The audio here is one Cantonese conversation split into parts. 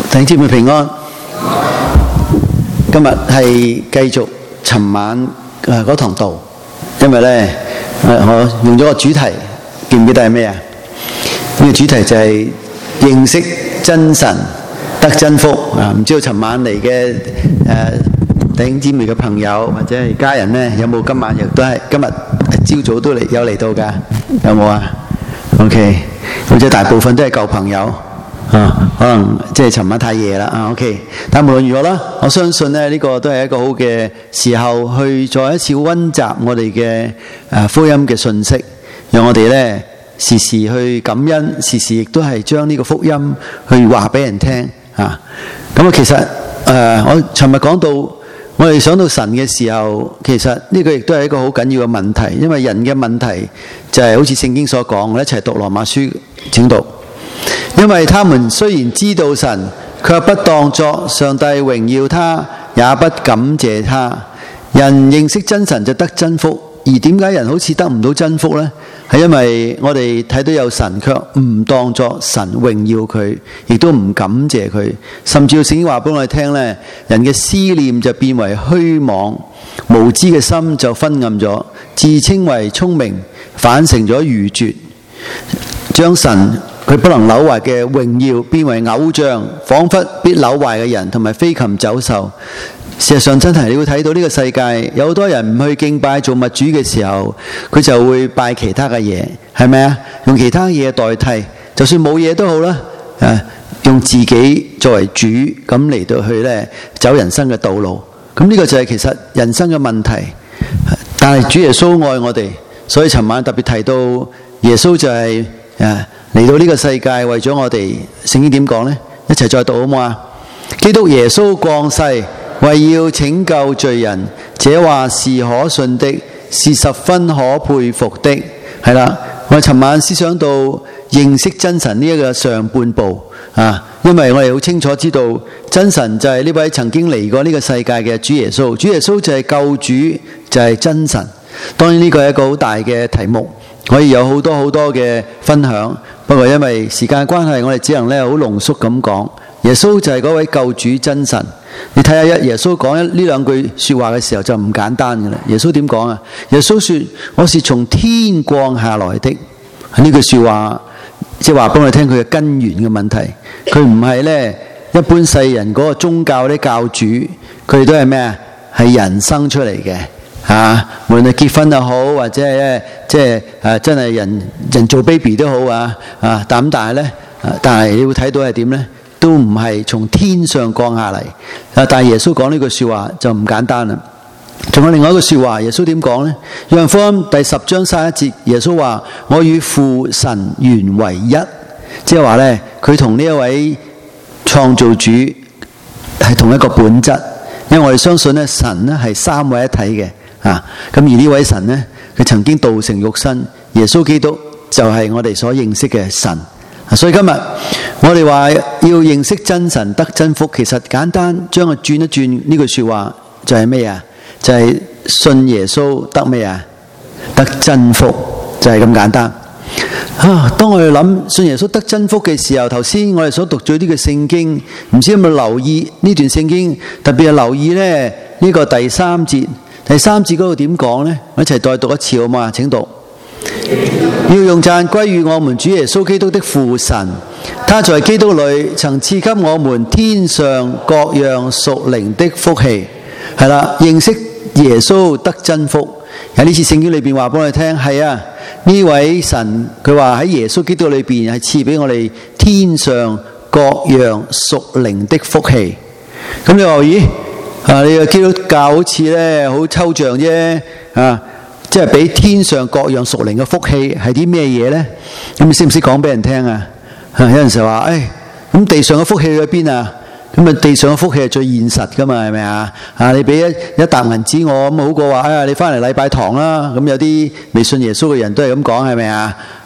弟兄姊妹平安。今日係繼續尋晚嗰堂道，因為呢，我用咗個主題，記唔記得係咩啊？呢個主題就係認識真神得真福啊！唔知道尋晚嚟嘅弟兄姊妹嘅朋友或者係家人呢，有冇今晚亦都係今日朝早都有嚟到㗎？有冇啊 ？OK， 或者大部分都係舊朋友。可能即係尋晚太夜啦，OK。但無論如何啦，我相信呢個都係一個好嘅時候，去再一次溫習我哋嘅福音嘅信息，讓我哋呢時時去感恩，時時亦都係將呢個福音去話俾人聽啊。咁啊，其實我尋日講到，我哋想到神嘅時候，其實呢個亦都係一個好緊要嘅問題，因為人嘅問題就係好似聖經所講，我哋一齊讀羅馬書，請讀。因為他們雖然知道神，卻不當作上帝榮耀他，也不感謝他。人認識真神就得真福，而點解人好似得唔到真福呢？係因為我哋睇到有神，卻唔當作神榮耀佢，亦都唔感謝佢，甚至聖經話俾我哋聽呢，人嘅思念就變為虛妄，無知嘅心就昏暗咗，自稱為聰明，反成咗愚拙，將神佢不能朽壞嘅榮耀變為偶像，仿佛必朽壞嘅人同埋飛禽走獸。事實上真係你會睇到呢個世界有好多人唔去敬拜造物主嘅時候，佢就會拜其他嘅嘢，係咪啊？用其他嘢代替，就算冇嘢都好啦，用自己作為主咁嚟到去呢走人生嘅道路。咁呢個就係其實人生嘅問題。但係主耶穌愛我哋，所以尋晚特別提到耶穌就係嚟到呢個世界為咗我哋，聖經點講呢？一齊再讀好唔好啊？基督耶穌降世，為要拯救罪人，這話是可信的，是十分可佩服的。係啦，我哋尋晚思想到認識真神呢一個上半部啊，因為我哋好清楚知道真神就係呢位曾經嚟過呢個世界嘅主耶穌，主耶穌就係救主，就係真神。當然呢個係一個好大嘅題目，可以有好多好多嘅分享。不過因為時間關係，我哋只能好濃縮咁講。耶穌就係嗰位救主真神。你睇下耶穌講呢兩句說話嘅時候就唔簡單㗎啦。耶穌點講啊？耶穌說：我是從天降下來的。呢句說話即係話俾我哋聽佢嘅根源嘅問題。佢唔係呢一般世人嗰個宗教啲教主，佢哋都係咩啊？係人生出嚟嘅。無論係結婚又好，或者係咧，即係真係人做 baby 都好但係咧，但係你會睇到係點咧？都唔係從天上降下嚟。但係耶穌講呢句說話就唔簡單啦。仲有另外一句說話，耶穌點講咧？約翰福音第10章31節，耶穌話：我與父神原為一，即係話咧，佢同呢一位創造主係同一個本質。因為我哋相信咧，神咧係三位一體嘅。咁而呢位神呢，佢曾經道成肉身，耶穌基督就係我哋所認識嘅神。所以今日我哋話要認識真神得真福，其實簡單將佢轉一轉呢句說話就係咩啊？就係信耶穌得咩啊？得真福，就係咁簡單。當我哋諗信耶穌得真福嘅時候，頭先我哋所讀咗呢個聖經，唔知有冇留意呢段聖經？特別係留意呢個第3節。第3節嗰度點講呢？我一齊再讀一次好嗎？請讀。要用讚歸於我們主耶穌基督的父神，他在基督裏曾賜給我們天上各樣屬靈的福氣。係啦，認識耶穌得真福。喺呢次聖經裏邊話俾我哋聽，係啊，呢位神佢話喺耶穌基督裏邊係賜俾我哋天上各樣屬靈的福氣。咁你話咦？你個基督教好似咧好抽象啫，即係俾天上各樣屬靈嘅福氣係啲咩嘢咧？咁你識唔識講俾人聽啊？有陣時話，咁地上嘅福氣去邊啊？咁地上嘅福氣係最現實噶嘛，係咪啊？你俾一沓銀紙我，咁好過話，你翻嚟禮拜堂啦。咁有啲未信耶穌嘅人都係咁講，係咪啊？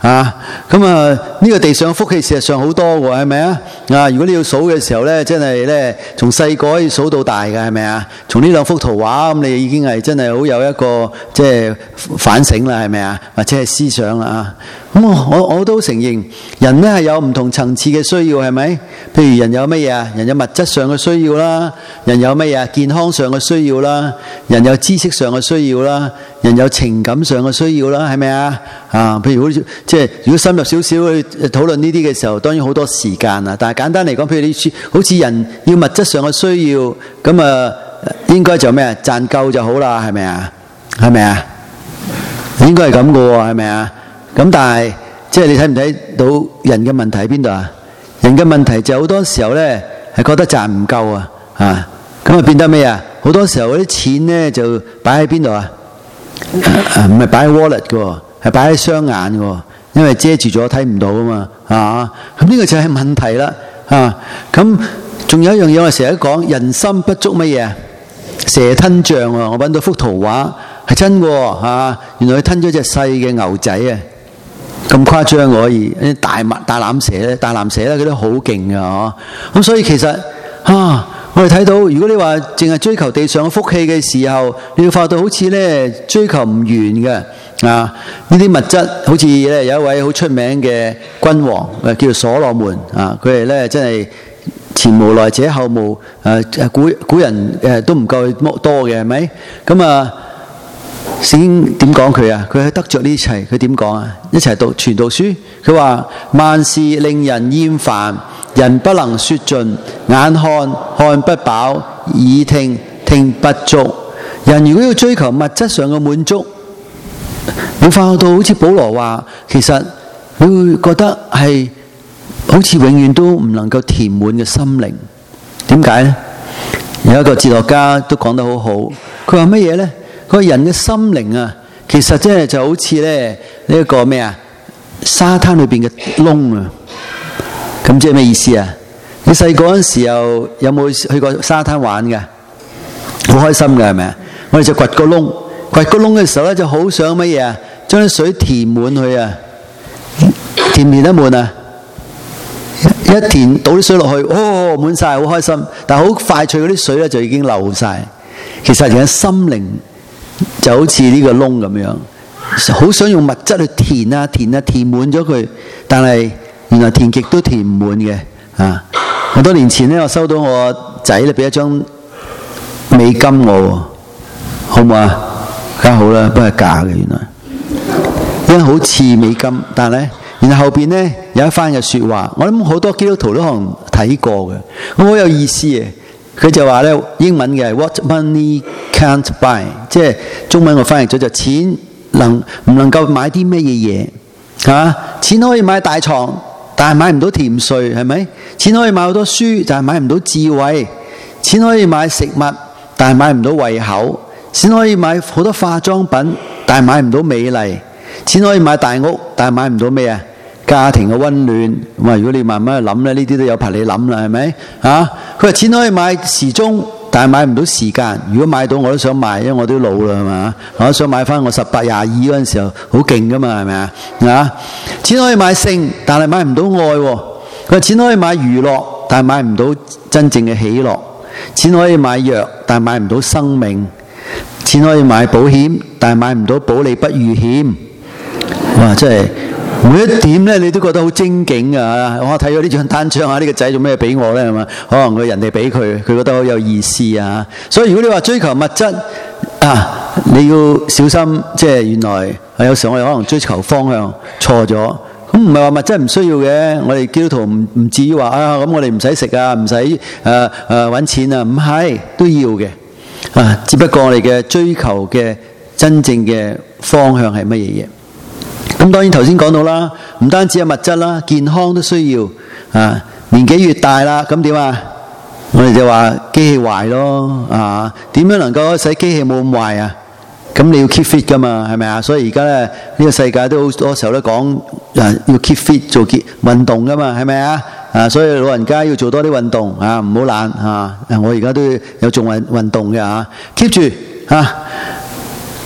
咁呢個地上嘅福氣事實上好多喎，係咪啊？如果你要數嘅時候咧，真係咧從細個可以數到大嘅，係咪啊？從呢兩幅圖畫咁，你已經係真係好有一個即係反省啦，係咪啊？或者係思想啦。咁我都承認人咧係有唔同層次嘅需要，係咪？譬如人有乜嘢啊？人有物質上嘅需要啦，人有乜嘢啊？健康上嘅需要啦，人有知識上嘅需要啦，人有情感上嘅需要啦，係咪啊？譬如即係如果深入少少去討論呢啲嘅時候，當然好多時間啊。但係簡單嚟講，譬如你好似人要物質上嘅需要，咁應該就咩啊？賺夠就好啦，係咪啊？係咪啊？應該係咁嘅喎，係咪啊？咁但係即係你睇唔睇到人嘅問題喺邊度啊？人嘅問題就好多時候咧係覺得賺唔夠咁變得咩啊？好多時候嗰啲錢咧就擺喺邊度啊？唔係擺喺 wallet 嘅，係擺喺雙眼嘅，因為遮住咗睇唔到啊嘛，咁呢個就係問題啦，咁仲有一樣嘢我成日都講，人心不足乜嘢啊？蛇吞象喎，我揾到幅圖畫係真嘅原來佢吞咗隻細嘅牛仔啊！咁誇張可以，啲大藍蛇咧，佢都好勁㗎咁所以其實我哋睇到，如果你話淨係追求地上嘅福氣嘅時候，你會發到好似咧追求唔完嘅呢啲物質，好似咧有一位好出名嘅君王叫做所羅門佢係咧真係前無來者後無古人都唔夠多嘅，係咪？咁聖經點講佢啊？佢係得着呢一切，佢點講啊？一齊讀傳道書，佢話萬事令人厭煩，人不能說盡，眼看看不飽，耳聽聽不足。人如果要追求物質上嘅滿足，你發覺到好似保羅話，其實你會覺得係好似永遠都唔能夠填滿嘅心靈。點解呢？有一個哲學家都講得好好，佢話乜嘢呢？佢話人嘅心靈啊，其實真係就好似咧呢一個咩啊？沙灘裏邊嘅窿啊！咁即係咩意思啊？你細個嗰陣時候有冇去過沙灘玩㗎？好開心㗎，係咪啊？我哋就掘個窿嘅時候咧，就好想乜嘢啊？將啲水填滿佢啊！填唔填得滿啊？一填倒啲水落去，滿晒，好開心。但係好快脆嗰啲水咧就已經漏晒。其實人嘅心靈就好似呢個窿咁樣，好想用物質去填滿咗佢，但係原來填極都填唔滿嘅。好多年前咧，我收到我仔咧俾一張美金我，好唔好啊？梗係好啦，不過係假嘅原來，因為好似美金，但係咧，然後後邊咧有一番嘅說話，我諗好多基督徒都可能睇過嘅，好有意思嘅。佢就話咧，英文嘅 What money can't buy， 即係中文我翻譯咗就錢唔能夠買啲咩嘢嘢？錢可以買大床，但係買唔到甜睡，係咪？錢可以買好多書，但係買唔到智慧；錢可以買食物，但係買唔到胃口；錢可以買好多化妝品，但係買唔到美麗；錢可以買大屋，但係買唔到咩啊？家庭嘅溫暖。咁啊，如果你慢慢去諗咧，呢啲都有排你諗啦，係咪？佢話錢可以買時鐘，但係買唔到時間。如果買到我都想買，因為我都老啦，係嘛？我都想買翻我18、22嗰陣時候好勁噶嘛，係咪啊？錢可以買性，但係買唔到愛。佢話錢可以買娛樂，但係買唔到真正嘅喜樂。錢可以買藥，但係買唔到生命。錢可以買保險，但係買唔到保你不遇險。哇！真係每一點咧，你都覺得好精警啊！我睇咗呢張單張呢個仔做咩俾我咧？係嘛？可能佢人哋俾佢覺得好有意思啊！所以如果你話追求物質你要小心，即係原來有時候我哋可能追求方向錯咗。咁唔係話物質唔需要嘅，我哋基督徒唔至於話咁我哋唔使食啊，唔使揾錢啊，唔係都要嘅。只不過我哋嘅追求嘅真正嘅方向係乜嘢嘢？咁當然頭先講到啦，唔單止係物質啦，健康都需要。年紀越大啦，咁點啊？我哋就話機器壞咯。點樣能夠使機器冇咁壞啊？咁你要 keep fit 噶嘛，係咪啊？所以而家咧呢個世界都好多時候都講要 keep fit 做運動噶嘛，係咪啊？所以老人家要做多啲運動唔好懶我而家都有做運動嘅keep 住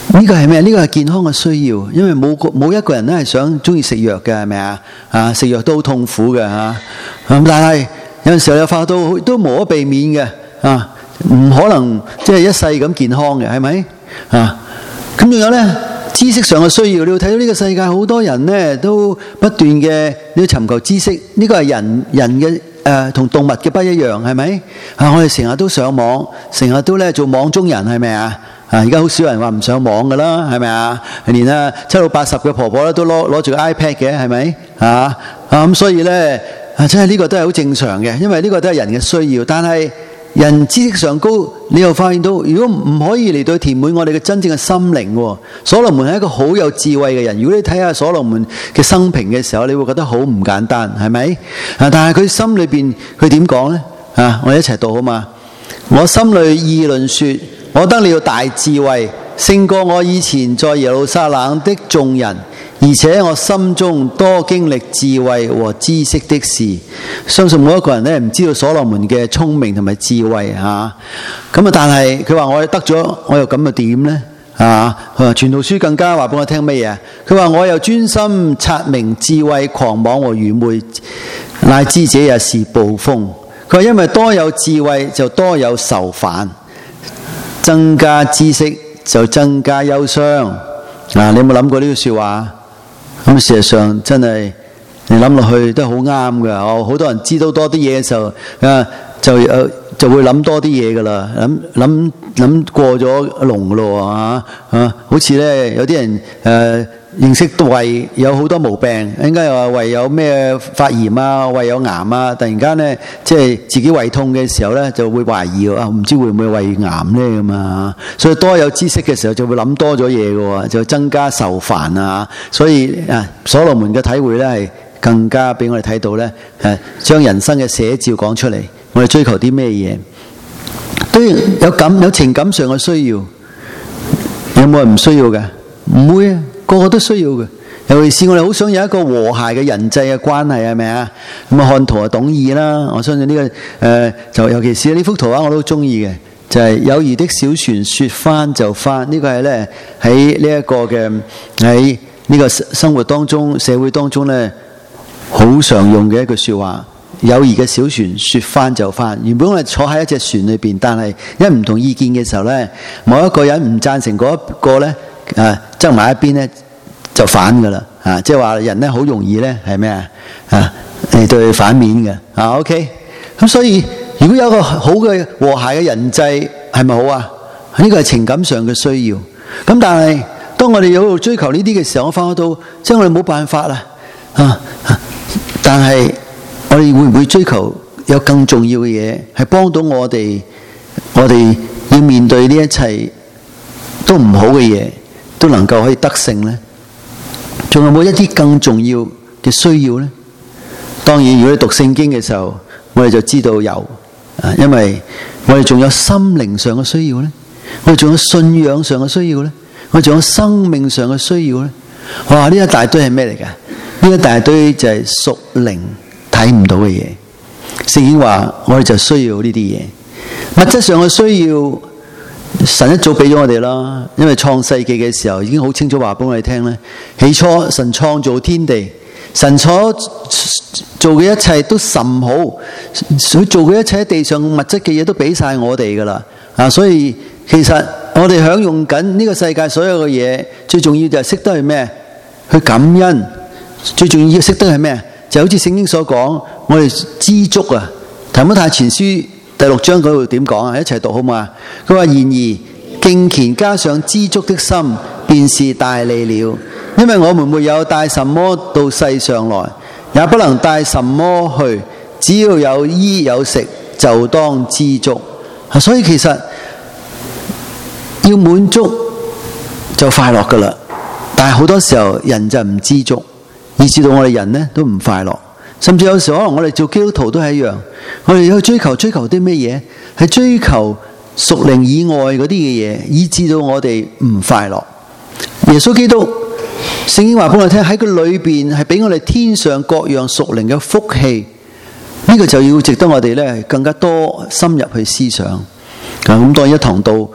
呢個係咩？呢個係健康嘅需要，因為冇一個人都係想中意食藥嘅，係咪啊？食藥都好痛苦嘅嚇。但係有陣時候你發覺到都無可避免嘅唔可能即係一世咁健康嘅，係咪啊？咁仲有呢，知識上嘅需要，你要睇到呢個世界好多人呢都不斷嘅要尋求知識，呢個係人嘅同動物嘅不一樣，係咪我哋成日都上網，成日都咧做網中人，係咪啊？而家好少人話唔上網噶啦，係咪啊？連7到80嘅婆婆咧都攞住個 iPad 嘅，係咪咁所以咧真係呢個都係好正常嘅，因為呢個都係人嘅需要。但係人知識上高，你又發現到，如果唔可以嚟到填滿我哋嘅真正嘅心靈，所羅門係一個好有智慧嘅人。如果你睇下所羅門嘅生平嘅時候，你會覺得好唔簡單，係咪但係佢心裏邊佢點講呢？我哋一齊讀好嘛？我心裏議論說，我得了大智慧，勝過我以前在耶路撒冷的眾人，而且我心中多經歷智慧和知識的事。相信冇一個人咧唔知道所羅門嘅聰明同埋智慧但係佢話我得咗，我又咁又點呢？佢話傳道書更加話俾我聽乜嘢？佢話我又專心察明智慧、狂妄和愚昧，乃知這也是捕風。佢話因為多有智慧就多有愁煩，增加知識就增加憂傷。你有冇諗過呢句說話？咁事實上真係你諗落去都好啱㗎。好多人知道多啲嘢嘅時候就會諗多啲嘢噶啦，諗過咗龍咯好似咧有啲人認識到胃有好多毛病，應該又話胃有咩發炎胃有癌突然間咧即係自己胃痛嘅時候咧就會懷疑唔知會唔會胃癌咧咁所以多有知識嘅時候就會諗多咗嘢嘅，就增加愁煩所以所羅門嘅體會咧係更加俾我哋睇到咧將人生嘅寫照講出嚟。我哋追求啲咩嘢都有情感上嘅需要，有冇人唔需要嘅？唔會個個都需要嘅。尤其是我哋好想有一個和諧嘅人際嘅關係，係咪啊？咁看圖就懂意啦。我相信呢個就尤其是呢幅圖我都中意嘅，就係友誼的小船說翻就翻。呢個係咧喺呢一個嘅喺呢個生活當中、社會當中咧好常用嘅一句說話。友誼嘅小船說翻就翻。原本我哋坐喺一隻船裏邊，但係因為唔同意見嘅時候呢，某一個人唔贊成嗰一個呢側埋一邊呢就反噶啦即係話人呢好容易呢係咩嚟對反面嘅OK。咁所以如果有一個好嘅和諧嘅人際，係咪好啊？呢個係情感上嘅需要。咁但係當我哋有追求呢啲嘅時候，我發覺到即係我哋冇辦法啦但係我哋會唔會追求有更重要嘅嘢，係幫到我哋要面對呢一切都唔好嘅嘢，都能夠可以得勝呢？仲有冇一啲更重要嘅需要呢？當然，如果你讀聖經嘅時候，我哋就知道有因為我哋仲有心靈上嘅需要呢，我哋仲有信仰上嘅需要呢，我哋仲有生命上嘅需要呢。哇！呢一大堆係咩嚟㗎？呢一大堆就係屬靈睇唔到嘅嘢。聖經話我哋就需要呢啲嘢，物質上嘅需要，神一早俾咗我哋啦。因為創世記嘅時候已經好清楚話俾我哋聽咧，起初神創造天地，神所做嘅一切都甚好，佢做嘅一切喺地上物質嘅嘢都俾晒我哋噶啦所以其實我哋享用緊呢個世界所有嘅嘢，最重要就係識得係咩？去感恩。最重要識得係咩？就好似聖經所講，我哋知足提摩太前書第6章嗰度點講一齊讀好嘛？佢話：然而敬虔加上知足的心，便是大利了。因為我們沒有帶什麼到世上來，也不能帶什麼去，只要有衣有食，就當知足。所以其實要滿足就快樂噶啦，但係好多時候人就唔知足，以致到我哋人呢都唔快樂。甚至有時候可能我哋做基督徒都係一樣，我哋要追求啲咩嘢？係追求屬靈以外嗰啲嘅嘢，以致到我哋唔快樂。耶穌基督聖經話俾我哋聽，喺佢裏邊係俾我哋天上各樣屬靈嘅福氣，呢個就要值得我哋咧更加多深入去思想。咁當然一堂道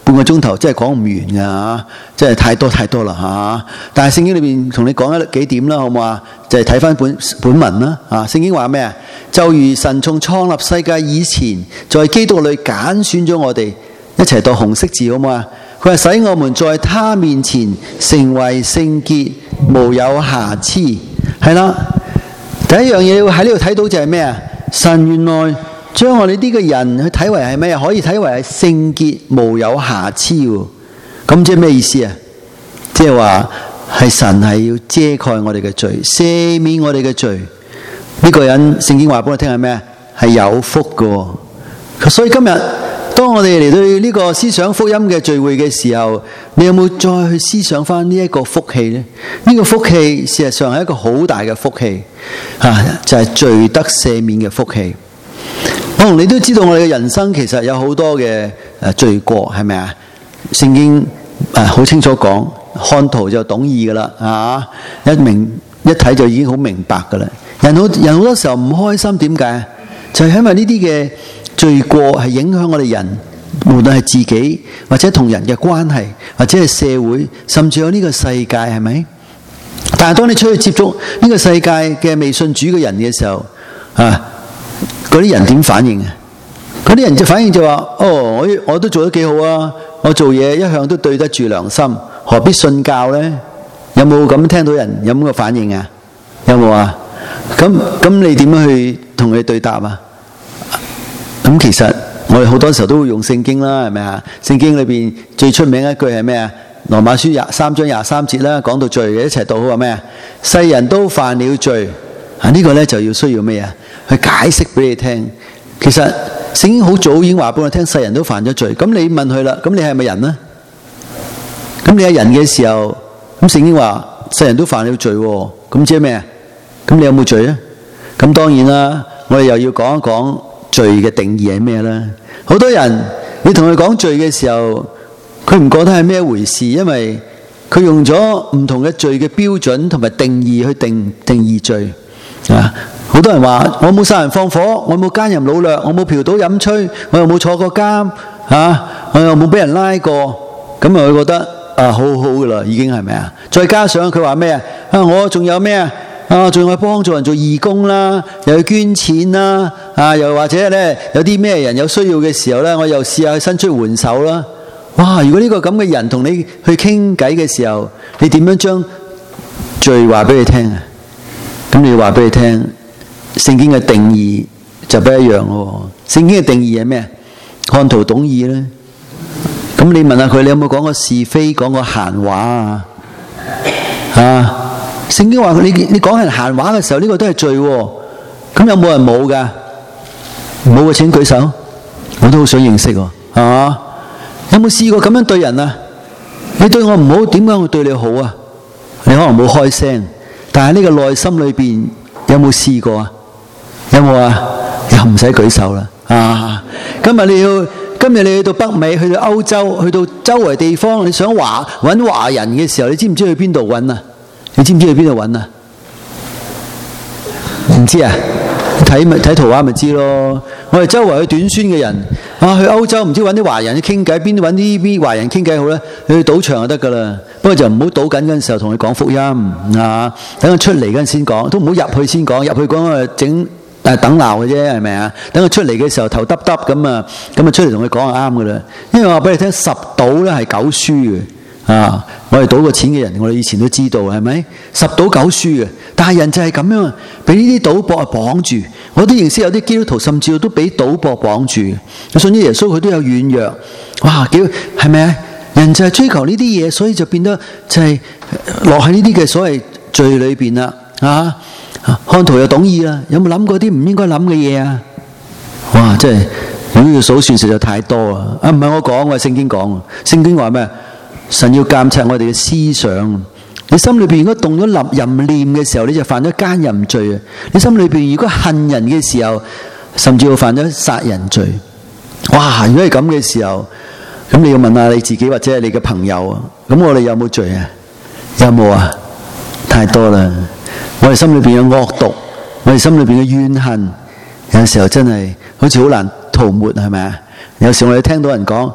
半個鐘頭真係講唔完㗎嚇，真係太多啦嚇。但係聖經裏邊同你講幾點啦，好唔好啊？就係睇翻本文啦啊！聖經話咩啊？就如神從創立世界以前，在基督裏揀選咗我哋，一齊讀紅色字好唔好啊？佢話使我們在他面前成為聖潔，無有瑕疵。係啦，第一樣嘢要喺呢度睇到就係咩啊？神原來將我哋呢個人去睇為係咩啊？可以睇為係聖潔，無有瑕疵喎。咁即係咩意思啊？即係話係神係要遮蓋我哋嘅罪，赦免我哋嘅罪。呢個人聖經話俾我聽係咩？係有福嘅。所以今日當我哋嚟到呢個思想福音嘅聚會嘅時候，你有冇再去思想翻呢一個福氣呢？呢個福氣事實上係一個好大嘅福氣，就係罪得赦免嘅福氣。我同你都知道我哋嘅人生其實有好多嘅罪過，係咪啊？聖經好清楚講，看圖就懂義噶啦，一睇就已經好明白噶啦。人好多時候唔開心，點解？就係因為呢啲嘅罪過係影響我哋人，無論係自己或者同人嘅關係，或者係社會，甚至有呢個世界，係咪？但係當你出去接觸呢個世界嘅未信主嘅人嘅時候，嗰啲人點反應啊？嗰啲人就反應就話：哦，我都做得幾好啊！我做嘢一向都對得住良心，何必信教呢？有冇咁聽到人有咁嘅反應啊？有冇啊？咁你點樣去同佢對答啊？咁其實我哋好多時候都會用聖經啦，係咪啊？聖經裏邊最出名一句係咩啊？羅馬書3章23節啦，講到罪嘅一齊讀好話咩啊？世人都犯了罪啊！呢個呢就要需要咩啊？去解釋俾你聽。其實聖經好早已經話俾我聽，世人都犯咗罪。咁你問佢啦，咁你係咪人呢？咁你係人嘅時候，咁聖經話世人都犯了罪，咁即係咩啊？咁你有冇罪啊？咁當然啦，我哋又要講一講罪嘅定義係咩啦？好多人你同佢講罪嘅時候，佢唔覺得係咩回事，因為佢用咗唔同嘅罪嘅標準同埋定義去定義罪啊！好多人話我冇殺人放火，我冇奸淫擄掠，我冇嫖賭飲吹，我又冇坐過監我又冇俾人拉過，咁佢覺得好好噶啦，已經係咪啊？再加上佢話咩啊？我仲有咩啊？仲有幫助人做義工啦，又要捐錢啦，又或者呢，有啲咩人有需要嘅時候呢，我又試下去伸出援手啦。哇！如果呢個咁嘅人同你去傾偈嘅時候，你點樣將罪話俾佢聽啊？咁你要話俾佢聽，聖經嘅定義就不一樣咯。聖經嘅定義係咩？看圖懂義咧。咁你問下佢，你有冇講過是非，講過閒話聖經話你講人閒話嘅時候，呢個都係罪喎。咁有冇人冇噶？冇嘅請舉手。我都好想認識喎，係嘛？有冇試過咁樣對人啊？你對我唔好，點解我對你好啊？你可能冇開聲，但係呢個內心裏邊有冇試過啊？有冇啊？又唔使舉手啦。今日你去到北美，去到歐洲，去到周圍地方，你想揾華人嘅時候，你知唔知去邊度揾啊？你知唔知去邊度揾啊？唔知啊？睇圖畫咪知咯。我哋周圍去短宣嘅人去歐洲唔知揾啲華人去傾偈，邊揾啲華人傾偈好咧？你去賭場就得噶啦。不過就唔好賭緊嗰陣時候同佢講福音等佢出嚟嗰陣先講，都唔好入去先講，入去講整等鬧嘅啫，係咪啊？等佢出嚟嘅時候頭耷耷咁啊出嚟同佢講就啱噶啦。因為我話俾你聽，10賭咧係9輸嘅。我哋賭過錢嘅人，我哋以前都知道，係咪？10賭9輸嘅，但係人就係咁樣，俾呢啲賭博綁住。我都認識有啲基督徒，甚至都俾賭博綁住。佢信咗耶穌，佢都有軟弱。哇，係咪啊？人就係追求呢啲嘢，所以就變得就係落喺呢啲嘅所謂罪裏邊啦。看圖又懂義啦，有冇諗過啲唔應該諗嘅嘢啊？哇，真係如果要數算，實在太多啊！唔係我講，我係聖經講。聖經話咩？神要監察我哋嘅思想。你心裏邊如果動咗淫念嘅時候，你就犯咗奸淫罪啊！你心裏邊如果恨人嘅時候，甚至會犯咗殺人罪。哇！如果係咁嘅時候，咁你要問下你自己或者係你嘅朋友啊。咁我哋有冇罪啊？有冇啊？太多啦！我哋心裏邊有惡毒，我哋心裏邊嘅怨恨，有時候真係好似好難塗抹，係咪啊？有時我哋聽到人講，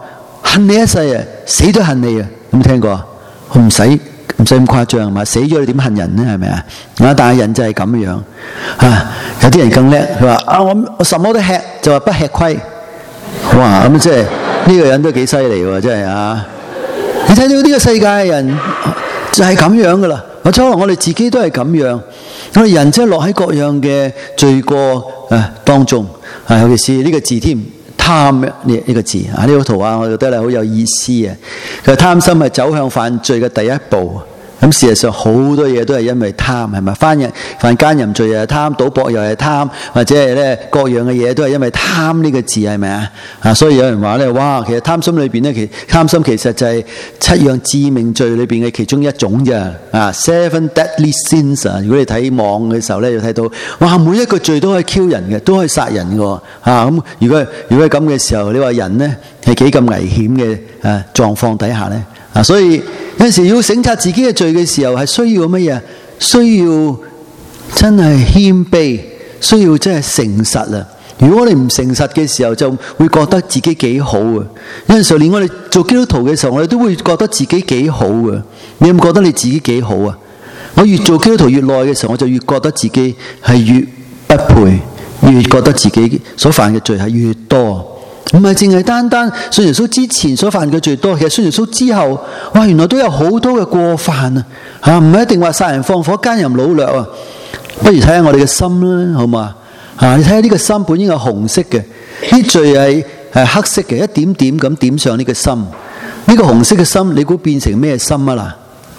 恨你一世啊，死都恨你啊！有冇聽過啊？唔使咁誇張係嘛？死咗你點恨人呢？係咪啊？但係人就係咁樣啊！有啲人更叻，佢話啊，我什麼都吃，就話不吃虧。哇！咁即係呢個人都幾犀利喎！真係啊！你睇到呢個世界嘅人就係咁樣噶啦，或者可能我哋自己都係咁樣。我哋人即係落喺各樣嘅罪過當中啊，尤其是呢個字添，貪呢個字啊，呢個圖畫我覺得咧好有意思啊。佢話貪心係走向犯罪嘅第一步。咁事實上好多嘢都係因為貪，係咪？犯奸淫罪又係貪，賭博又係貪，或者係咧各樣嘅嘢都係因為貪呢個字，係咪啊？所以有人話咧，哇，其實貪心裏邊咧，貪心其實就係7樣致命罪裏邊嘅其中一種啫。7 deadly sins 啊！如果你睇網嘅時候咧，就睇到，哇，每一個罪都可以 kill 人嘅，都可以殺人嘅。咁如果係咁嘅時候，你話人咧係幾咁危險嘅狀況底下咧？所以有陣時要省察自己嘅罪嘅時候，係需要乜嘢？需要真係謙卑，需要真係誠實啊！如果我哋唔誠實嘅時候，就會覺得自己幾好啊！有陣時候連我哋做基督徒嘅時候，我哋都會覺得自己幾好啊！你有冇覺得你自己幾好啊？我越做基督徒越耐嘅時候，我就越覺得自己係越不配，越覺得自己所犯嘅罪係越多。唔係淨係單單信耶穌之前所犯嘅罪多，其實信耶穌之後，哇，原來都有好多嘅過犯啊！唔係一定話殺人放火、奸淫擄掠啊！不如睇下我哋嘅心啦，好嘛？你睇下呢個心本應係紅色嘅，啲罪係黑色嘅，一點點咁點上呢個心。呢個紅色嘅心，你估變成咩心啊？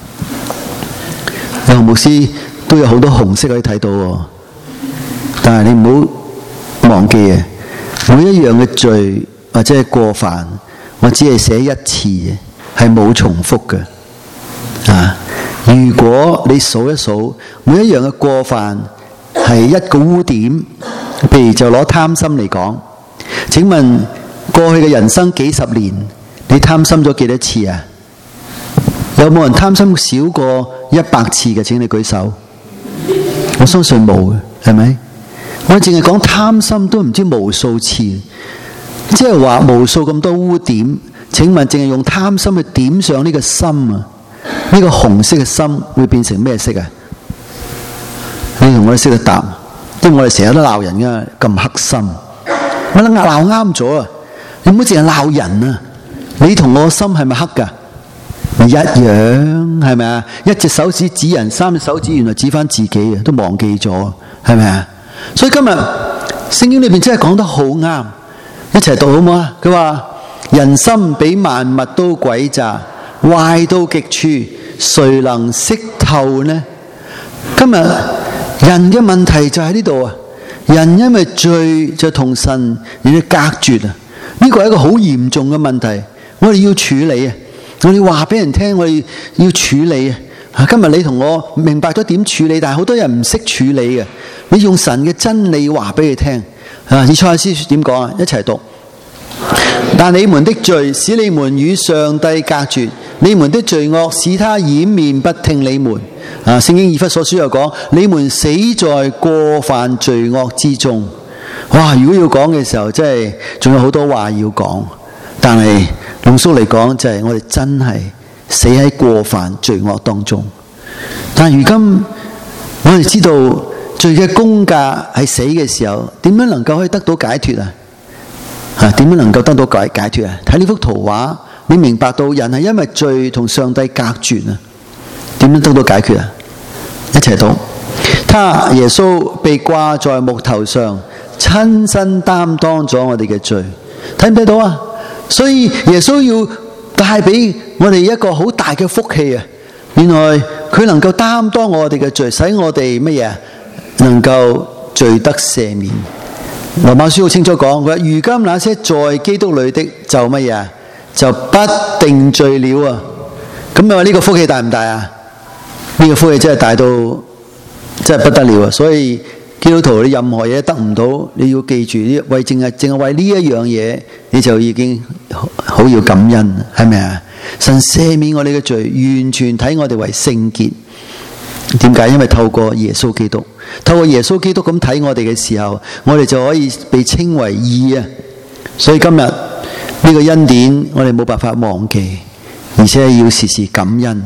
嗱，牧師都有好多紅色可以睇到喎，但係你唔好忘記啊！每一樣嘅罪或者係過犯，我只係寫一次嘅，係冇重複嘅。如果你數一數，每一樣嘅過犯係一個污點，譬如就攞貪心嚟講，請問過去嘅人生幾十年，你貪心咗幾多次啊？有冇人貪心少過100次嘅？請你舉手。我相信冇嘅，係咪？我淨係講貪心都唔知無數次，即係話無數咁多污點。請問淨係用貪心去點上呢個心啊？呢個紅色嘅心會變成咩色啊？你同我哋識得答，因為我哋成日都鬧人噶，咁黑心。我諗鬧啱咗啊！你唔好淨係鬧人啊！你同我心係咪黑噶？咪一樣，係咪啊？一隻手指指人，3隻手指原來指翻自己啊，都忘記咗，係咪啊？所以今日聖經裏面真係講得好啱，一齊讀好唔好啊？佢話人心比萬物都詭詐，壞到極處，誰能識透呢？今日人嘅問題就喺呢度啊！人因為罪就同神而隔絕啊！呢個係一個好嚴重嘅問題，我哋要處理啊！我哋話俾人聽，我哋要處理啊！今日你同我明白咗點處理，但係好多人唔識處理嘅。你用神嘅真理話俾佢聽。以賽亞書點講啊？一齊讀。但你們的罪使你們與上帝隔絕，你們的罪惡使他掩面不聽你們。聖經以弗所書又講，你們死在過犯罪惡之中。哇！如果要講嘅時候，真係仲有好多話要講。但係濃縮嚟講，就係我哋真係死喺過犯罪惡當中。但係如今我哋知道罪嘅工價係死嘅時候，點樣能夠可以得到解脫啊？點樣能夠得到解脫啊？睇呢幅圖畫，你明白到人係因為罪同上帝隔絕啊？點樣得到解決啊？一齊讀。他耶穌被掛在木頭上，親身擔當咗我哋嘅罪，睇唔睇到啊？所以耶穌要帶俾我哋一個好大嘅福氣啊！原來佢能夠擔當我哋嘅罪，使我哋乜嘢？能夠罪得赦免。羅馬書好清楚講，佢話如今那些在基督裏的就乜嘢？就不定罪了啊！咁你話呢個福氣大唔大啊？呢個福氣真係大到真係不得了啊！所以基督徒你任何嘢得唔到，你要記住，為淨係為呢一樣嘢，你就已經好要感恩，係咪啊？神赦免我哋嘅罪，完全睇我哋為聖潔。點解？因為透過耶穌基督，透過耶穌基督咁睇我哋嘅時候，我哋就可以被稱為義啊！所以今日呢個恩典我哋冇辦法忘記，而且要時時感恩。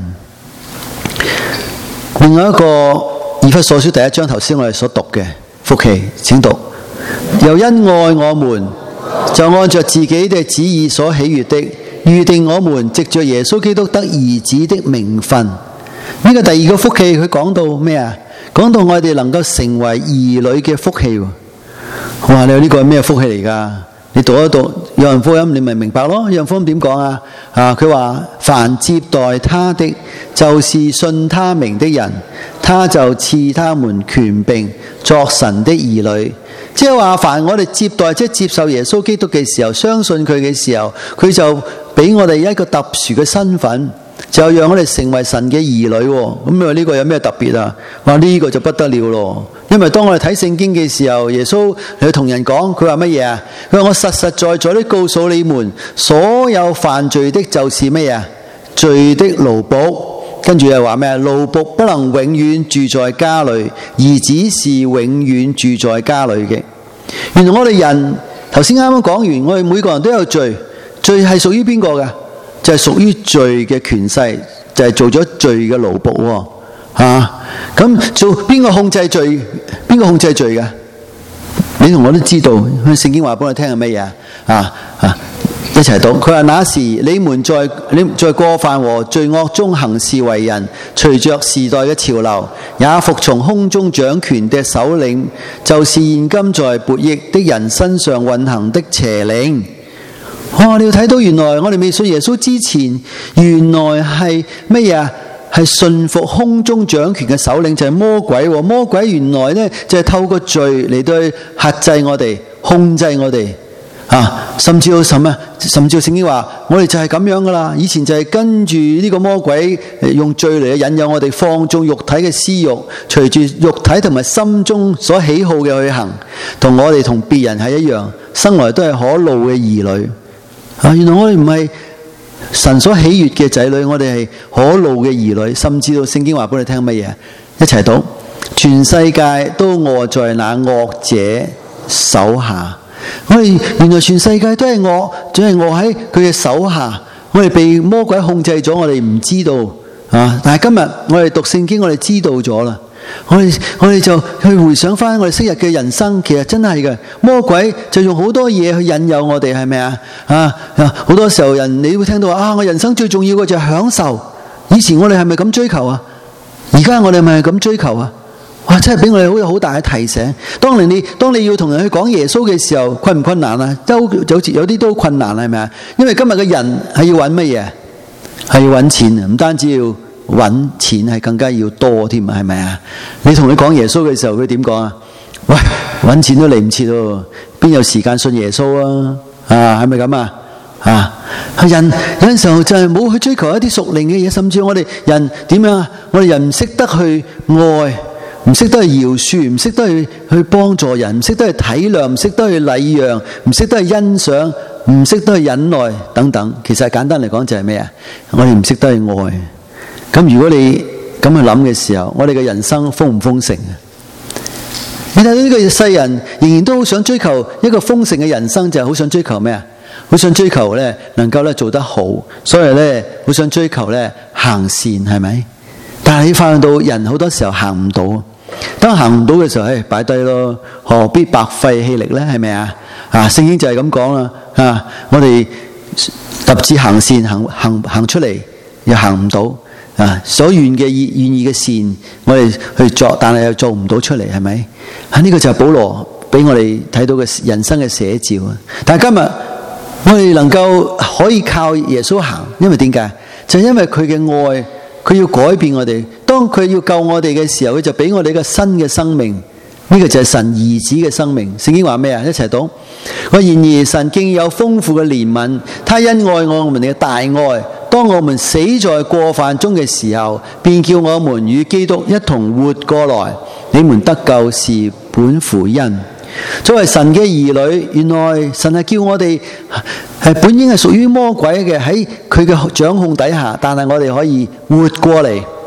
另外一個以弗所書第1章，頭先我哋所讀嘅福氣，請讀。又因愛我們，就按着自己嘅旨意所喜悅的，預定我們藉着耶穌基督得兒子的名分。呢個第二個福氣，佢講到咩啊？講到我哋能夠成為兒女嘅福氣。哇！你話呢個係咩福氣嚟㗎？你讀一讀約翰福音，你咪明白咯。約翰福音點講啊？佢話凡接待他的，就是信他名的人，他就賜他們權柄作神的兒女。即係話，凡我哋接待，即係接受耶穌基督嘅時候，相信佢嘅時候，佢就俾我哋一個特殊嘅身份，就讓我哋成為神嘅兒女。咁你話呢個有咩特別啊？話呢個就不得了咯。因為當我哋睇聖經嘅時候，耶穌佢同人講，佢話乜嘢啊？佢話我實實在在地告訴你們，所有犯罪的就是乜嘢？罪的奴僕。跟住又話咩？奴僕不能永遠住在家裏，兒子是永遠住在家裏嘅。原來我哋人頭先啱啱講完，我哋每個人都有罪，罪係屬於邊個嘅？就係屬於罪嘅權勢，就係做咗罪嘅奴僕喎。咁做邊個控制罪？邊個控制罪嘅？你同我都知道，聖經話俾我聽係乜嘢？一齊讀。佢話那時你們在過犯和罪惡中行事為人，隨着時代嘅潮流，也服從空中掌權的首領，就是現今在悖逆的人身上運行的邪靈。你要睇到原來我哋未信耶穌之前，原來係乜嘢？係順服空中掌權嘅首領，就係魔鬼。魔鬼原來呢，就係透過罪嚟到去轄制我哋，控制我哋。甚至到聖經話，我哋就係咁樣噶啦。以前就係跟住呢個魔鬼用罪嚟引誘我哋，放縱肉體嘅私欲，隨住肉體同埋心中所喜好嘅去行，同我哋同別人係一樣，生來都係可怒嘅兒女。原來我哋唔係神所喜悅嘅仔女，我哋係可怒嘅兒女。甚至到聖經話俾你聽乜嘢？一齊讀：全世界都臥在那惡者手下。我哋原來全世界都係惡，總係臥喺佢嘅手下。我哋被魔鬼控制咗，我哋唔知道。但係今日我哋讀聖經，我哋知道咗啦。我哋就去回想翻我哋昔日嘅人生，其實真係嘅。魔鬼就用好多嘢去引誘我哋，係咪啊？好多時候你會聽到我人生最重要嘅就係享受。以前我哋係咪咁追求啊？而家我哋係咪咁追求啊？哇！真係俾我哋好大嘅提醒。當你要同人去講耶穌嘅時候，困唔困難啊？有啲都困難，係咪啊？因為今日嘅人係要揾乜嘢？係要揾錢啊！唔單止要揾錢，係更加要多添啊？係咪啊？你同佢講耶穌嘅時候，佢點講啊？喂，揾錢都嚟唔切咯，邊有時間信耶穌啊？係咪咁啊？人有陣時候就係冇去追求一啲屬靈嘅嘢，甚至我哋人點樣啊？我哋人唔識得去愛。唔識得去饒恕，唔識得去幫助人，唔識得去體諒，唔識得去禮讓，唔識得去欣賞，唔識得去忍耐等等。其實簡單嚟講就係咩啊？我哋唔識得去愛。咁如果你咁去諗嘅時候，我哋嘅人生豐唔豐盛啊？你睇到呢個世人仍然都好想追求一個豐盛嘅人生，就係好想追求咩啊？好想追求呢能夠做得好，所以呢好想追求呢行善，係咪？但係你發現到人好多時候行唔到。當行唔到嘅時候，擺低咯，何必白費氣力呢？係咪啊？聖經就係咁講啦。我哋立志行善，行出嚟又行唔到。所願意嘅善，我哋去做，但係又做唔到出嚟，係咪？呢個就係保羅俾我哋睇到嘅人生嘅寫照。但係今日我哋能夠可以靠耶穌行，因為點解？就係因為佢嘅愛。佢要改變我哋，當佢要救我哋嘅時候，佢就俾我哋一個新嘅生命。呢個就係神兒子嘅生命。聖經話咩啊？一齊讀。然而神既有豐富嘅憐憫，他因愛我們嘅大愛，當我們死在過犯中嘅時候，便叫我們與基督一同活過來。你們得救是本乎恩。作為神嘅兒女，原來神係叫我哋係本應係屬於魔鬼嘅，喺佢嘅掌控底下，但係我哋可以活過嚟。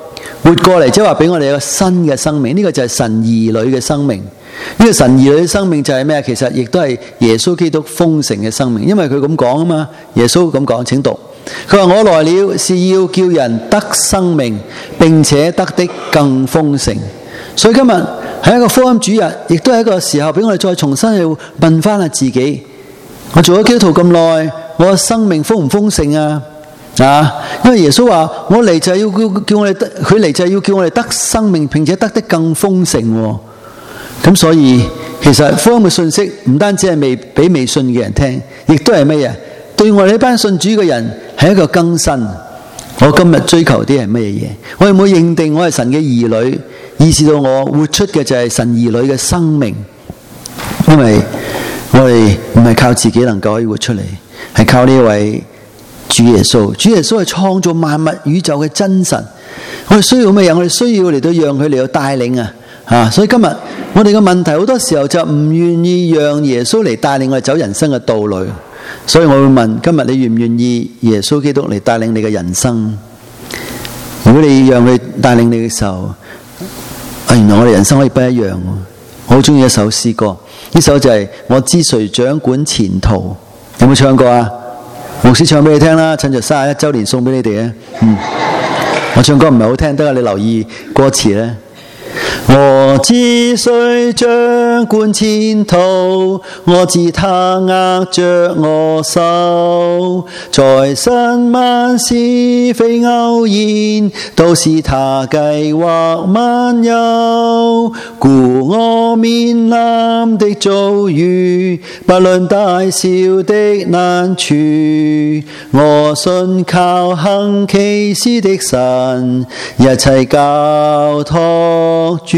活過嚟，即係話俾我哋一個新嘅生命。呢個就係神兒女嘅生命。呢個神兒女嘅生命就係咩？其實亦都係耶穌基督豐盛嘅生命，因為佢咁講啊嘛。耶穌咁講，請讀。佢話：我來了是要叫人得生命，並且得的更豐盛。所以今日係一個福音主日，亦都係一個時候俾我哋再重新去問翻下自己：我做咗基督徒咁耐，我嘅生命豐唔豐盛啊？因為耶穌話：我嚟就係要叫我哋得，佢嚟就係要叫我哋得生命，並且得的更豐盛。咁所以其實福音嘅信息唔單止係俾未信嘅人聽，亦都係乜嘢？對我哋呢班信主嘅人係一個更新。我今日追求啲係乜嘢？我有冇認定我係神嘅兒女，以致到我活出嘅就係神兒女嘅生命？因為我哋唔係靠自己能夠可以活出嚟，係靠呢位主耶穌。主耶穌係創造萬物宇宙嘅真神。我哋需要乜嘢？我哋需要嚟到讓佢嚟到帶領所以今日我哋嘅問題好多時候就唔願意讓耶穌嚟帶領我哋走人生嘅道路。所以我會問：今日你願唔願意耶穌基督嚟帶領你嘅人生？如果你讓佢帶領你嘅時候，原來我哋人生可以不一樣。我好中意一首詩歌，呢首就係我知誰掌管前途。有冇唱過啊？牧師唱俾你聽啦，趁着31週年送俾你哋啊。我唱歌唔係好聽，得啊，你留意歌詞咧。我知誰掌管前途，我知他握着我手，在生萬事非偶然，都是他計劃萬有。故我面臨的遭遇，不論大小的難處，我信靠行奇事的神，一切交託主。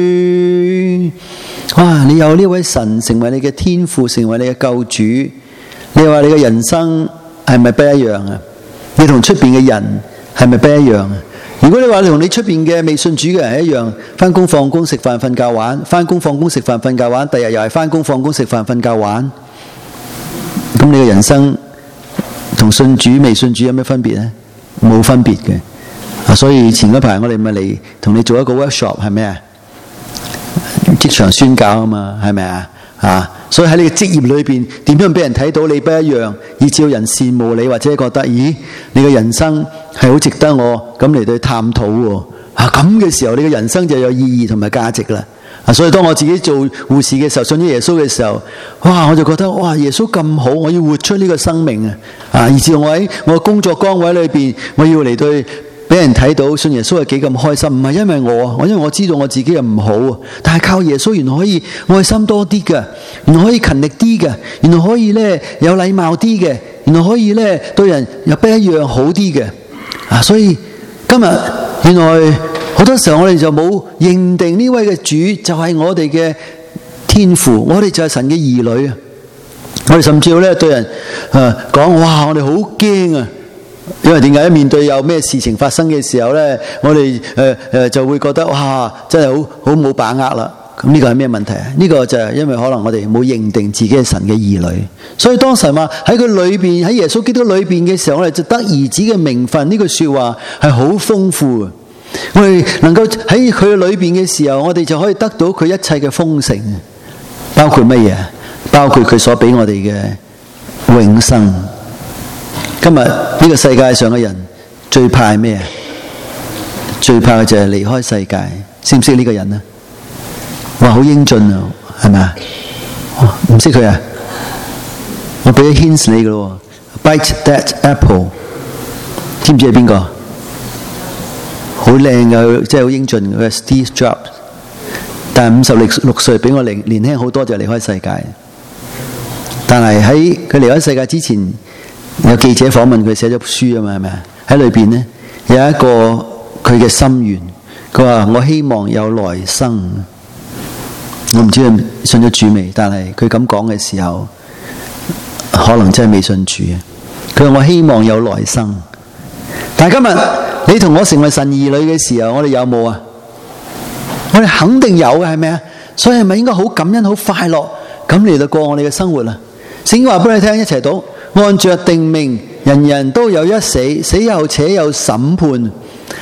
哇！你有呢位神成為你嘅天父，成為你嘅救主，你話你嘅人生係咪不一樣啊？你同出邊嘅人係咪不一樣啊？如果你話你同你出邊嘅未信主嘅人一樣，翻工放工食飯瞓覺玩，翻工放工食飯瞓覺玩，第日又係翻工放工食飯瞓覺玩，咁你嘅人生同信主未信主有咩分別呢？冇分別嘅。所以前嗰排我哋咪嚟同你做一個 workshop， 係咩啊？職場宣教啊嘛，係咪啊？所以喺你嘅職業裏邊，點樣俾人睇到你不一樣，以致有人羨慕你，或者覺得咦，你嘅人生係好值得我咁嚟到探討喎。咁嘅時候，你嘅人生就有意義同埋價值啦。所以當我自己做護士嘅時候，信咗耶穌嘅時候，哇！我就覺得哇，耶穌咁好，我要活出呢個生命以致我喺我嘅工作崗位裏邊，我要嚟對俾人睇到信耶穌係幾咁開心，唔係因為因為我知道我自己嘅唔好，但係靠耶穌原來可以愛心多啲嘅，原來可以勤力啲嘅，原來可以咧有禮貌啲嘅，原來可以咧對人又不一樣好啲嘅。所以今日原來好多時候我哋就冇認定呢位嘅主就係我哋嘅天父，我哋就係神嘅兒女啊！我哋甚至要咧對人講：哇！我哋好驚啊！因為點解？面對有咩事情發生嘅時候呢，我哋就會覺得哇，真係好冇把握啦。咁呢個係咩問題啊？呢個就係因為可能我哋冇認定自己係神嘅兒女，所以當神話喺佢裏邊，喺耶穌基督裏邊嘅時候，我哋就得兒子嘅名分。呢句說話係好豐富嘅。我哋能夠喺佢裏邊嘅時候，我哋就可以得到佢一切嘅豐盛，包括乜嘢？包括佢所俾我哋嘅永生。今日呢個世界上嘅人最怕係咩？最怕嘅就係離開世界。識唔識呢個人啊？哇，好英俊啊，係咪啊？唔識佢啊？我俾啲 hints 你嘅咯。Bite that apple， 知唔知係邊個？好靚嘅，即係好英俊嘅 Steve Jobs。但係56歲，比我年輕好多就離開世界。但係喺佢離開世界之前，有記者訪問佢，寫咗書啊嘛，係咪啊？喺裏邊呢，有一個佢嘅心願，佢話：我希望有來生。我唔知佢信咗主未，但係佢咁講嘅時候，可能真係未信主。佢話：我希望有來生。但係今日你同我成為神兒女嘅時候，我哋有冇啊？我哋肯定有嘅，係咪啊？所以係咪應該好感恩、好快樂咁嚟到過我哋嘅生活啊？聖經話俾你聽，一齊讀。按着定命，人人都有一死，死後且有審判。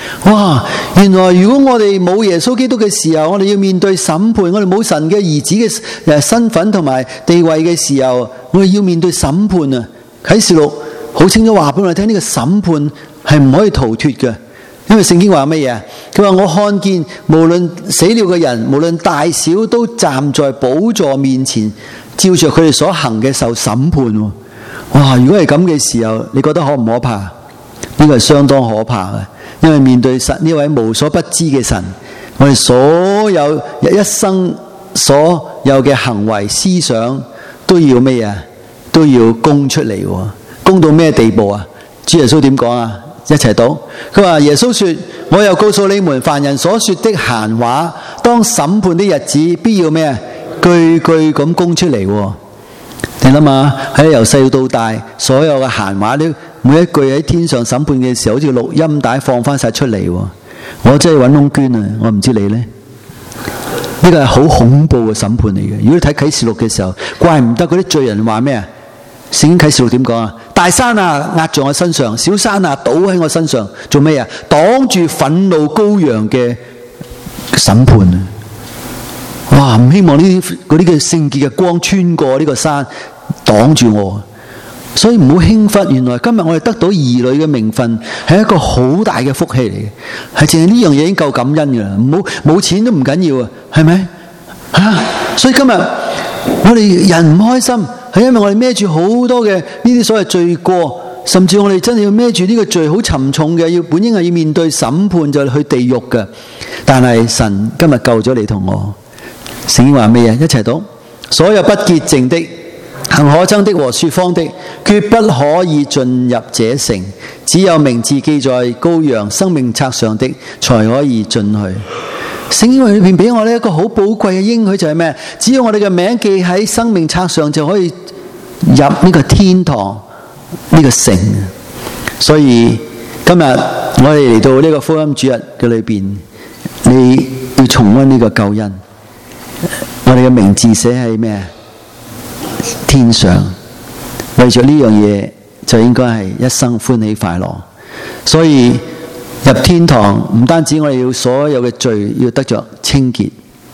哇！原來如果我哋冇耶穌基督嘅時候，我哋要面對審判；我哋冇神嘅兒子嘅身份同埋地位嘅時候，我哋要面對審判啊！啟示錄好清楚話俾我哋聽，呢個審判係唔可以逃脫嘅，因為聖經話乜嘢？佢話我看見無論死了嘅人，無論大小，都站在寶座面前，照着佢哋所行嘅受審判。哇！如果係咁嘅時候，你覺得可唔可怕？呢個係相當可怕嘅，因為面對神呢位無所不知嘅神，我哋所有一生所有嘅行為思想都要咩啊？都要供出嚟，供到咩地步啊？主耶穌點講啊？一齊讀，佢話耶穌說：我又告訴你們，凡人所說的閒話，當審判的日子，必要咩啊？句句咁供出嚟。你諗下，喺由細到大，所有嘅閒話，都每一句喺天上審判嘅時候，好似錄音帶放翻晒出嚟。我真係揾窿捐啊！我唔知你呢？呢個係好恐怖嘅審判嚟嘅。如果你睇啟示錄嘅時候，怪唔得嗰啲罪人話咩啊？聖經啟示錄點講啊？大山啊，壓在我身上；小山啊，倒喺我身上，做咩啊？擋住憤怒羔羊嘅審判啊！哇！唔希望呢啲嗰啲嘅聖潔嘅光穿過呢個山，擋住我。所以唔好輕忽，原來今日我哋得到兒女嘅名分係一個好大嘅福氣嚟嘅，係淨係呢樣嘢已經夠感恩噶啦。冇錢都唔緊要啊，係咪？所以今日我哋人唔開心，係因為我哋孭住好多嘅呢啲所謂罪過，甚至我哋真係要孭住呢個罪好沉重嘅，本應係要面對審判，就去地獄嘅。但係神今日救咗你同我。聖經話咩嘢？一齊讀：所有不潔淨的、行可憎的和說謊的，決不可以進入這城。只有名字記在羔羊生命冊上的，才可以進去。聖經裏面俾我呢一個好寶貴嘅應許就係咩？只要我哋嘅名記喺生命冊上，就可以入呢個天堂呢個城。所以今日我哋嚟到呢個福音主日嘅裏邊，你要重溫呢個救恩。我哋嘅名字寫喺咩？天上。為咗呢樣嘢，就應該係一生歡喜快樂。所以入天堂唔單止我哋要所有嘅罪要得着清潔，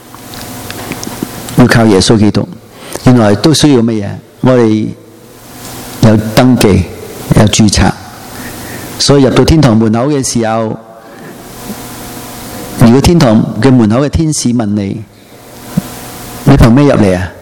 要靠耶穌基督。原來都需要乜嘢？我哋有登記，有註冊。所以入到天堂門口嘅時候，如果天堂嘅門口嘅天使問你：你憑咩入嚟啊？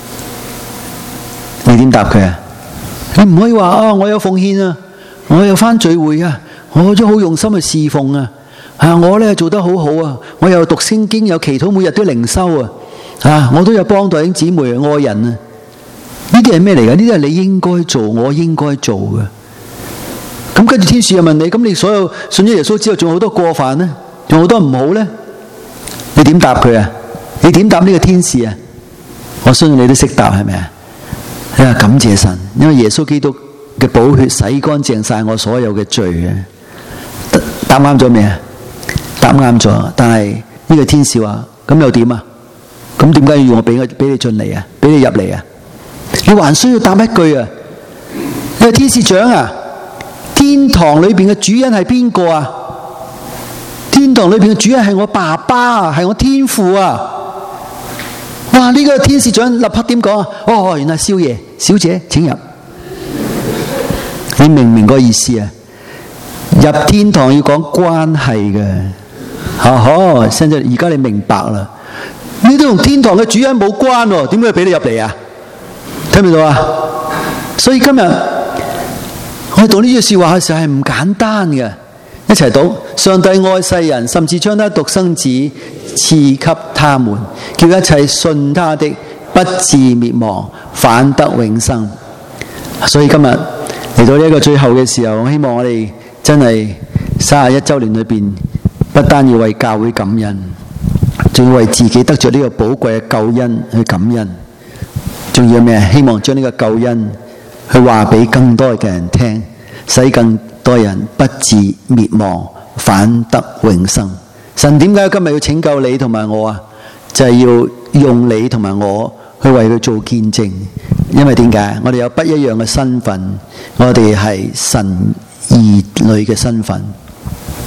你點答佢啊？你唔可以話我有奉獻啊，我有返聚會啊，我都好用心去侍奉啊，我呢做得好好啊，我又讀聖經，有祈禱，每日都靈修啊，我都有幫弟兄姊妹愛人啊。呢啲係咩嚟㗎？呢啲係你應該做，我應該做嘅。咁跟住天使又問你：咁你所有信咗耶穌之後，仲有好多過犯呢？仲有好多唔好呢？你點答佢啊？你點答呢個天使啊？我相信你都識答，係咪啊？感謝神，因為耶穌基督嘅寶血洗乾淨晒我所有嘅罪嘅。答啱咗未啊？答啱咗。但係呢個天使話：咁又點啊？咁點解要我俾你進嚟啊？俾你入嚟啊？你還需要答一句啊？你係天使長啊？天堂裏邊嘅主人係邊個啊？天堂裏邊嘅主人係我爸爸啊，係我天父啊！哇！呢個天使長立刻點講啊？原來少爺小姐請入。你明唔明個意思啊？入天堂要講關係嘅。現在而家你明白啦。呢都同天堂嘅主人冇關喎，點解俾你入嚟啊？聽唔聽到啊？所以今日我讀呢句說話嘅時候係唔簡單嘅。一齊讀：上帝愛世人，甚至將他獨生子賜給他們，叫一切信他的不至滅亡，反得永生。所以今日嚟到呢一個最後嘅時候，我希望我哋真係31週年裏邊，不單要為教會感恩，仲要為自己得着呢個寶貴嘅救恩去感恩，仲要咩？希望將呢個救恩去話俾更多嘅人聽，使更多人不至滅亡，反得永生。神點解今日要拯救你同埋我啊？就係要用你同埋我去為佢做見證。因為點解？我哋有不一樣嘅身份，我哋係神兒女嘅身份。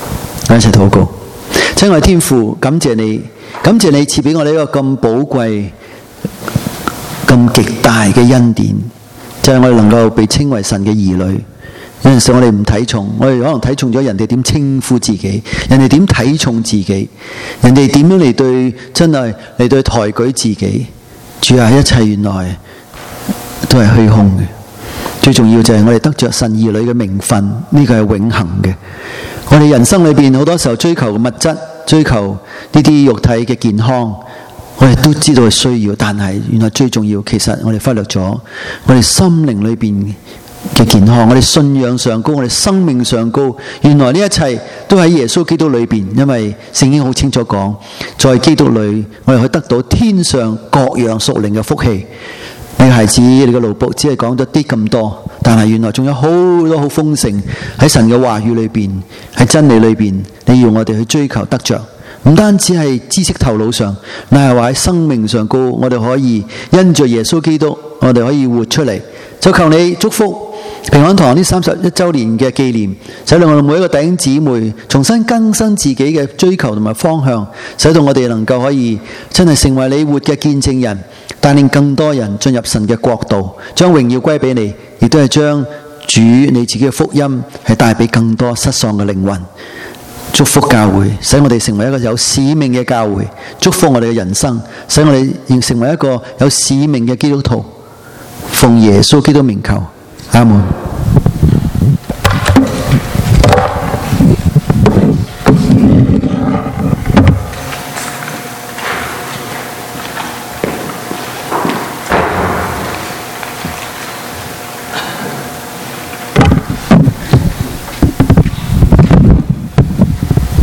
我一齊禱告。親愛的天父，感謝你賜俾我哋一個咁寶貴、咁極大嘅恩典，就係我哋能夠被稱為神嘅兒女。有陣時我哋唔睇重，我哋可能睇重咗人哋點稱呼自己，人哋點睇重自己，人哋點樣嚟對真係嚟對抬舉自己。主啊，一切原來都係虛空嘅。最重要就係我哋得着神兒女嘅名分，呢個係永恆嘅。我哋人生裏邊好多時候追求物質，追求呢啲肉體嘅健康，我哋都知道係需要，但係原來最重要，其實我哋忽略咗我哋心靈裏邊嘅健康，我哋信仰上高，我哋生命上高。原來呢一切都喺耶穌基督裏邊，因為聖經好清楚講，在基督裏我哋可以得到天上各樣屬靈嘅福氣。你嘅孩子，你嘅奴僕只係講咗啲咁多，但係原來仲有好多好豐盛喺神嘅話語裏邊，喺真理裏邊，你要我哋去追求得着。唔單止係知識頭腦上，乃係話喺生命上高，我哋可以因着耶穌基督，我哋可以活出嚟。就求你祝福平安堂呢31週年嘅紀念，使到我哋每一個弟兄姊妹重新更新自己嘅追求同埋方向，使到我哋能夠可以真係成為你活嘅見證人，帶領更多人進入神嘅國度，將榮耀歸俾你，亦都係將主你自己嘅福音係帶俾更多失喪嘅靈魂。祝福教會，使我哋成為一個有使命嘅教會；祝福我哋嘅人生，使我哋成為一個有使命嘅基督徒。奉耶穌基督名求，阿門。